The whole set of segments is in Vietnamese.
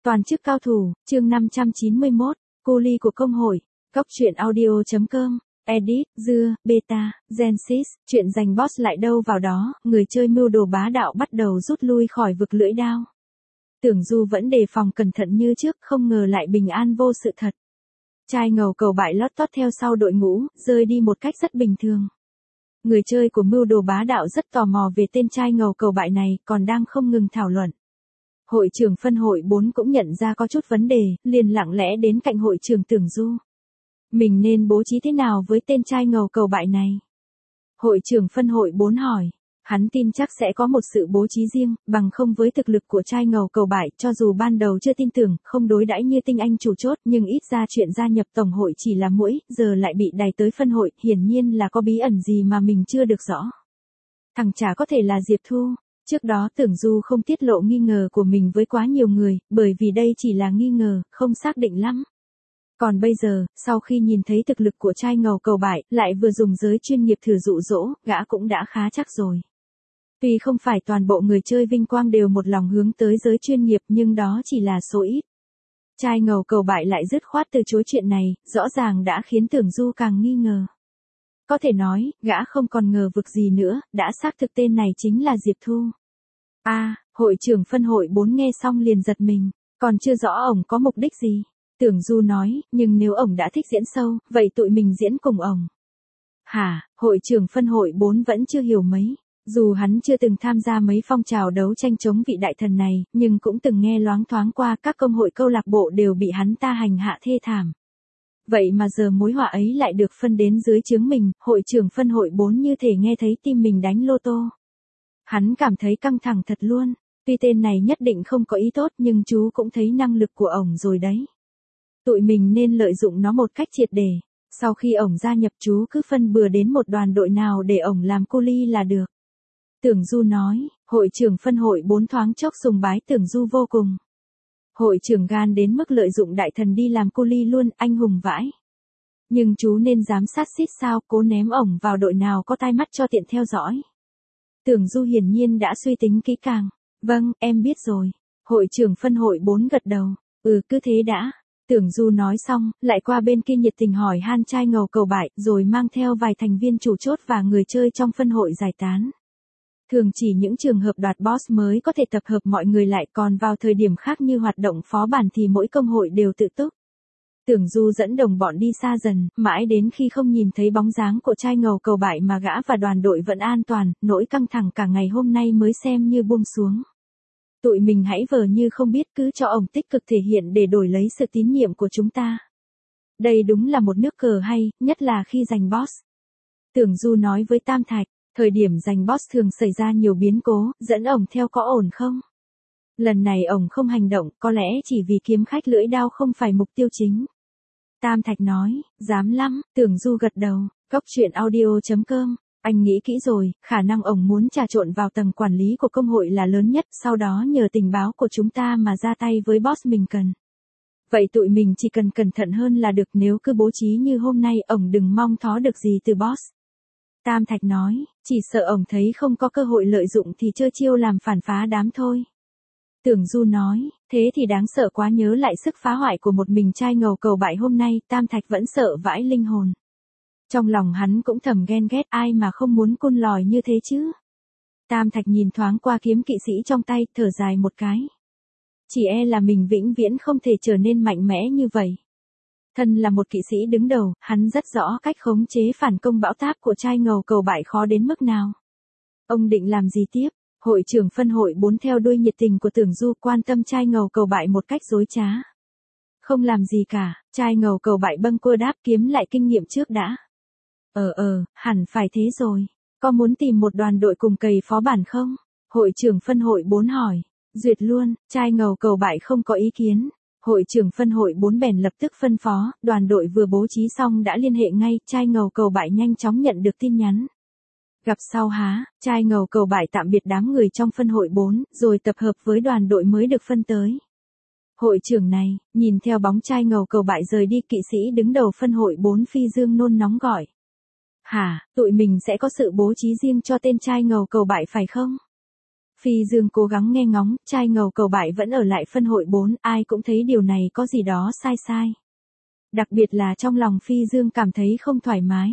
Toàn chức cao thủ, chương 591, cô ly của công hội, góc truyện audio.com, edit, dưa, beta, Genesis, chuyện giành boss lại đâu vào đó, người chơi mưu đồ bá đạo bắt đầu rút lui khỏi vực lưỡi đao. Tưởng Du vẫn đề phòng cẩn thận như trước, không ngờ lại bình an vô sự thật. Trai ngầu cầu bại lót tót theo sau đội ngũ, rơi đi một cách rất bình thường. Người chơi của mưu đồ bá đạo rất tò mò về tên trai ngầu cầu bại này, còn đang không ngừng thảo luận. Hội trưởng phân hội 4 cũng nhận ra có chút vấn đề, liền lặng lẽ đến cạnh hội trưởng Tưởng Du. Mình nên bố trí thế nào với tên trai ngầu cầu bại này? Hội trưởng phân hội 4 hỏi. Hắn tin chắc sẽ có một sự bố trí riêng, bằng không với thực lực của trai ngầu cầu bại, cho dù ban đầu chưa tin tưởng, không đối đãi như tinh anh chủ chốt, nhưng ít ra chuyện gia nhập tổng hội chỉ là mũi, giờ lại bị đày tới phân hội, hiển nhiên là có bí ẩn gì mà mình chưa được rõ. Thằng chả có thể là Diệp Thu. Trước đó Tưởng Du không tiết lộ nghi ngờ của mình với quá nhiều người, bởi vì đây chỉ là nghi ngờ, không xác định lắm. Còn bây giờ, sau khi nhìn thấy thực lực của trai ngầu cầu bại, lại vừa dùng giới chuyên nghiệp thử dụ dỗ, gã cũng đã khá chắc rồi. Tuy không phải toàn bộ người chơi vinh quang đều một lòng hướng tới giới chuyên nghiệp, nhưng đó chỉ là số ít. Trai ngầu cầu bại lại dứt khoát từ chối chuyện này, rõ ràng đã khiến Tưởng Du càng nghi ngờ. Có thể nói, gã không còn ngờ vực gì nữa, đã xác thực tên này chính là Diệp Thu. Hội trưởng phân hội 4 nghe xong liền giật mình, còn chưa rõ ổng có mục đích gì. Tưởng Du nói, nhưng nếu ổng đã thích diễn sâu, vậy tụi mình diễn cùng ổng. Hội trưởng phân hội 4 vẫn chưa hiểu mấy. Dù hắn chưa từng tham gia mấy phong trào đấu tranh chống vị đại thần này, nhưng cũng từng nghe loáng thoáng qua các công hội câu lạc bộ đều bị hắn ta hành hạ thê thảm. Vậy mà giờ mối họa ấy lại được phân đến dưới trướng mình, hội trưởng phân hội 4 như thể nghe thấy tim mình đánh lô tô. Hắn cảm thấy căng thẳng thật luôn, tuy tên này nhất định không có ý tốt nhưng chú cũng thấy năng lực của ổng rồi đấy. Tụi mình nên lợi dụng nó một cách triệt để, sau khi ổng gia nhập chú cứ phân bừa đến một đoàn đội nào để ổng làm cô ly là được. Tưởng Du nói, hội trưởng phân hội 4 thoáng chốc sùng bái Tưởng Du vô cùng. Hội trưởng gan đến mức lợi dụng đại thần đi làm cô ly luôn, anh hùng vãi. Nhưng chú nên giám sát xít sao, cố ném ổng vào đội nào có tai mắt cho tiện theo dõi. Tưởng Du hiển nhiên đã suy tính kỹ càng. Vâng, em biết rồi. Hội trưởng phân hội 4 gật đầu. Cứ thế đã. Tưởng Du nói xong, lại qua bên kia nhiệt tình hỏi han trai ngầu cầu bại, rồi mang theo vài thành viên chủ chốt và người chơi trong phân hội giải tán. Thường chỉ những trường hợp đoạt boss mới có thể tập hợp mọi người lại, còn vào thời điểm khác như hoạt động phó bản thì mỗi công hội đều tự túc. Tưởng Du dẫn đồng bọn đi xa dần, mãi đến khi không nhìn thấy bóng dáng của trai ngầu cầu bại mà gã và đoàn đội vẫn an toàn, nỗi căng thẳng cả ngày hôm nay mới xem như buông xuống. Tụi mình hãy vờ như không biết, cứ cho ổng tích cực thể hiện để đổi lấy sự tín nhiệm của chúng ta. Đây đúng là một nước cờ hay, nhất là khi giành boss. Tưởng Du nói với Tam Thạch, thời điểm giành boss thường xảy ra nhiều biến cố, dẫn ổng theo có ổn không? Lần này ổng không hành động, có lẽ chỉ vì kiếm khách lưỡi đao không phải mục tiêu chính. Tam Thạch nói, dám lắm. Tưởng Du gật đầu, góc truyện audio.com, anh nghĩ kỹ rồi, khả năng ổng muốn trà trộn vào tầng quản lý của công hội là lớn nhất, sau đó nhờ tình báo của chúng ta mà ra tay với boss mình cần. Vậy tụi mình chỉ cần cẩn thận hơn là được, nếu cứ bố trí như hôm nay ổng đừng mong thó được gì từ boss. Tam Thạch nói, chỉ sợ ổng thấy không có cơ hội lợi dụng thì chơi chiêu làm phản phá đám thôi. Tưởng Du nói, thế thì đáng sợ quá, nhớ lại sức phá hoại của một mình trai ngầu cầu bại hôm nay, Tam Thạch vẫn sợ vãi linh hồn. Trong lòng hắn cũng thầm ghen ghét, ai mà không muốn côn lòi như thế chứ. Tam Thạch nhìn thoáng qua kiếm kỵ sĩ trong tay, thở dài một cái. Chỉ là mình vĩnh viễn không thể trở nên mạnh mẽ như vậy. Thân là một kỵ sĩ đứng đầu, hắn rất rõ cách khống chế phản công bão táp của trai ngầu cầu bại khó đến mức nào. Ông định làm gì tiếp? Hội trưởng phân hội 4 theo đuôi nhiệt tình của Tưởng Du, quan tâm trai ngầu cầu bại một cách dối trá. Không làm gì cả, trai ngầu cầu bại bâng quơ đáp, kiếm lại kinh nghiệm trước đã. Hẳn phải thế rồi. Có muốn tìm một đoàn đội cùng cày phó bản không? Hội trưởng phân hội 4 hỏi. Duyệt luôn, trai ngầu cầu bại không có ý kiến. Hội trưởng phân hội 4 bèn lập tức phân phó, đoàn đội vừa bố trí xong đã liên hệ ngay, trai ngầu cầu bại nhanh chóng nhận được tin nhắn. Gặp sau trai ngầu cầu bại tạm biệt đám người trong phân hội 4, rồi tập hợp với đoàn đội mới được phân tới. Hội trưởng này, nhìn theo bóng trai ngầu cầu bại rời đi, kỵ sĩ đứng đầu phân hội 4 Phi Dương nôn nóng gọi. Tụi mình sẽ có sự bố trí riêng cho tên trai ngầu cầu bại phải không? Phi Dương cố gắng nghe ngóng, trai ngầu cầu bại vẫn ở lại phân hội 4, ai cũng thấy điều này có gì đó sai sai. Đặc biệt là trong lòng Phi Dương cảm thấy không thoải mái.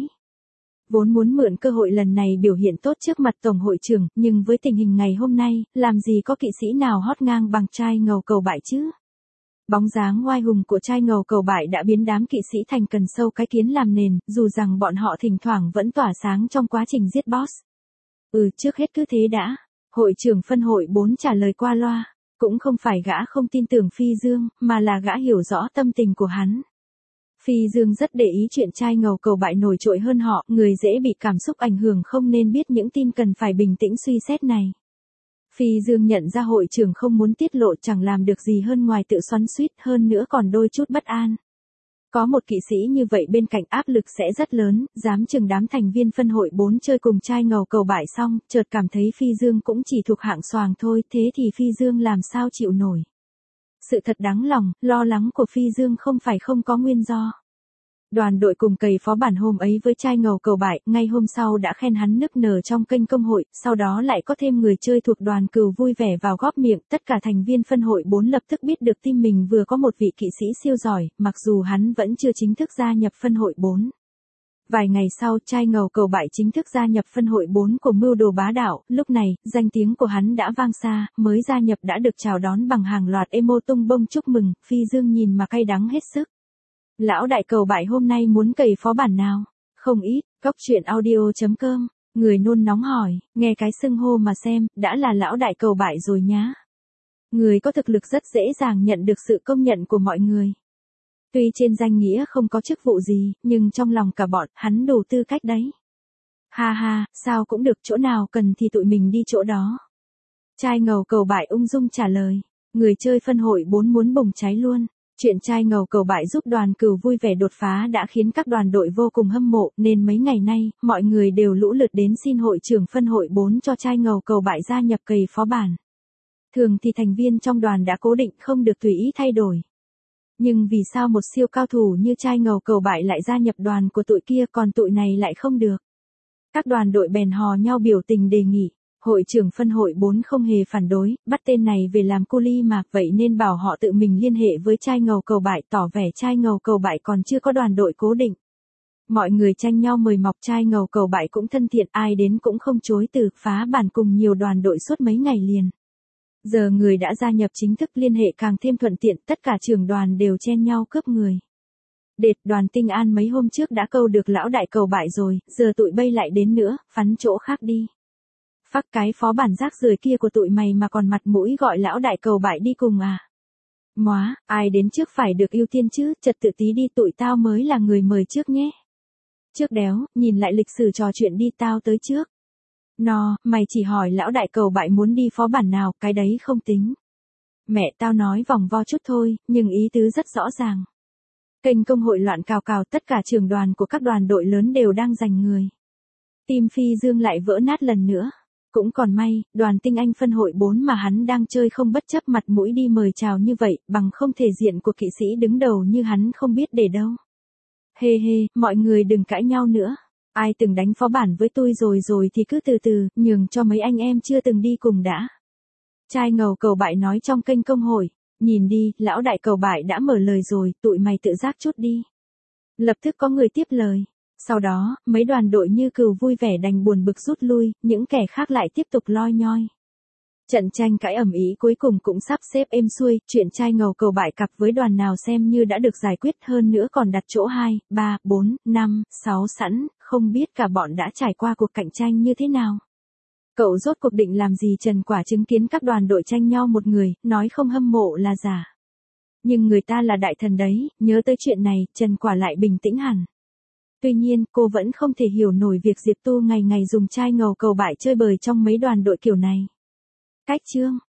Vốn muốn mượn cơ hội lần này biểu hiện tốt trước mặt Tổng hội trưởng, nhưng với tình hình ngày hôm nay, làm gì có kỵ sĩ nào hót ngang bằng trai ngầu cầu bại chứ? Bóng dáng oai hùng của trai ngầu cầu bại đã biến đám kỵ sĩ thành cần sâu cái kiến làm nền, dù rằng bọn họ thỉnh thoảng vẫn tỏa sáng trong quá trình giết boss. Trước hết cứ thế đã. Hội trưởng phân hội 4 trả lời qua loa. Cũng không phải gã không tin tưởng Phi Dương, mà là gã hiểu rõ tâm tình của hắn. Phi Dương rất để ý chuyện trai ngầu cầu bại nổi trội hơn họ, người dễ bị cảm xúc ảnh hưởng không nên biết những tin cần phải bình tĩnh suy xét này. Phi Dương nhận ra hội trưởng không muốn tiết lộ chẳng làm được gì hơn ngoài tự xoắn xuýt, hơn nữa còn đôi chút bất an. Có một kỵ sĩ như vậy bên cạnh áp lực sẽ rất lớn, dám chừng đám thành viên phân hội 4 chơi cùng trai ngầu cầu bại xong, chợt cảm thấy Phi Dương cũng chỉ thuộc hạng xoàng thôi, thế thì Phi Dương làm sao chịu nổi. Sự thật đáng lòng, lo lắng của Phi Dương không phải không có nguyên do. Đoàn đội cùng cày phó bản hôm ấy với trai ngầu cầu bại, ngay hôm sau đã khen hắn nức nở trong kênh công hội, sau đó lại có thêm người chơi thuộc đoàn cừu vui vẻ vào góp miệng, tất cả thành viên phân hội 4 lập tức biết được team mình vừa có một vị kỵ sĩ siêu giỏi, mặc dù hắn vẫn chưa chính thức gia nhập phân hội 4. Vài ngày sau, trai ngầu cầu bại chính thức gia nhập phân hội 4 của mưu đồ bá đạo, lúc này, danh tiếng của hắn đã vang xa, mới gia nhập đã được chào đón bằng hàng loạt emo tung bông chúc mừng, Phi Dương nhìn mà cay đắng hết sức. Lão đại cầu bại hôm nay muốn cày phó bản nào? Không ít, Cóc truyện audio.com, người nôn nóng hỏi, nghe cái xưng hô mà xem, đã là lão đại cầu bại rồi nhá. Người có thực lực rất dễ dàng nhận được sự công nhận của mọi người. Tuy trên danh nghĩa không có chức vụ gì, nhưng trong lòng cả bọn, hắn đủ tư cách đấy. Ha ha, sao cũng được, chỗ nào cần thì tụi mình đi chỗ đó. Trai ngầu cầu bại ung dung trả lời, người chơi phân hội 4 muốn bùng cháy luôn. Chuyện trai ngầu cầu bại giúp đoàn cừu vui vẻ đột phá đã khiến các đoàn đội vô cùng hâm mộ, nên mấy ngày nay, mọi người đều lũ lượt đến xin hội trưởng phân hội 4 cho trai ngầu cầu bại gia nhập cày phó bản. Thường thì thành viên trong đoàn đã cố định không được tùy ý thay đổi. Nhưng vì sao một siêu cao thủ như trai ngầu cầu bại lại gia nhập đoàn của tụi kia còn tụi này lại không được? Các đoàn đội bèn hò nhau biểu tình đề nghị. Hội trưởng phân hội 4 không hề phản đối, bắt tên này về làm cu li mà, vậy nên bảo họ tự mình liên hệ với trai ngầu cầu bại, tỏ vẻ trai ngầu cầu bại còn chưa có đoàn đội cố định. Mọi người tranh nhau mời mọc, trai ngầu cầu bại cũng thân thiện, ai đến cũng không chối từ, phá bản cùng nhiều đoàn đội suốt mấy ngày liền. Giờ người đã gia nhập chính thức liên hệ càng thêm thuận tiện, tất cả trưởng đoàn đều chen nhau cướp người. Đệt, đoàn Tinh An mấy hôm trước đã câu được lão đại cầu bại rồi, giờ tụi bay lại đến nữa, phắn chỗ khác đi. Phắc cái phó bản rác rưởi kia của tụi mày mà còn mặt mũi gọi lão đại cầu bại đi cùng à? Móa, ai đến trước phải được ưu tiên chứ, trật tự tí đi, tụi tao mới là người mời trước nhé. Trước đéo, nhìn lại lịch sử trò chuyện đi, tao tới trước. Mày chỉ hỏi lão đại cầu bại muốn đi phó bản nào, cái đấy không tính. Mẹ tao nói vòng vo chút thôi, nhưng ý tứ rất rõ ràng. Kênh công hội loạn cào cào, tất cả trưởng đoàn của các đoàn đội lớn đều đang giành người. Team Phi Dương lại vỡ nát lần nữa. Cũng còn may, đoàn Tinh Anh phân hội 4 mà hắn đang chơi không bất chấp mặt mũi đi mời chào như vậy, bằng không thể diện của kỵ sĩ đứng đầu như hắn không biết để đâu. Hê hê, mọi người đừng cãi nhau nữa. Ai từng đánh phó bản với tôi rồi thì cứ từ từ, nhường cho mấy anh em chưa từng đi cùng đã. Trai ngầu cầu bại nói trong kênh công hội, nhìn đi, lão đại cầu bại đã mở lời rồi, tụi mày tự giác chút đi. Lập tức có người tiếp lời. Sau đó, mấy đoàn đội như cừu vui vẻ đành buồn bực rút lui, những kẻ khác lại tiếp tục loi nhoi. Trận tranh cãi ầm ĩ cuối cùng cũng sắp xếp êm xuôi, chuyện trai ngầu cầu bại cặp với đoàn nào xem như đã được giải quyết, hơn nữa còn đặt chỗ 2, 3, 4, 5, 6 sẵn, không biết cả bọn đã trải qua cuộc cạnh tranh như thế nào. Cậu rốt cuộc định làm gì? Trần Quả chứng kiến các đoàn đội tranh nhau một người, nói không hâm mộ là giả. Nhưng người ta là đại thần đấy, nhớ tới chuyện này, Trần Quả lại bình tĩnh hẳn. Tuy nhiên, cô vẫn không thể hiểu nổi việc Diệp Tu ngày ngày dùng trai ngầu cầu bại chơi bời trong mấy đoàn đội kiểu này. Cách chương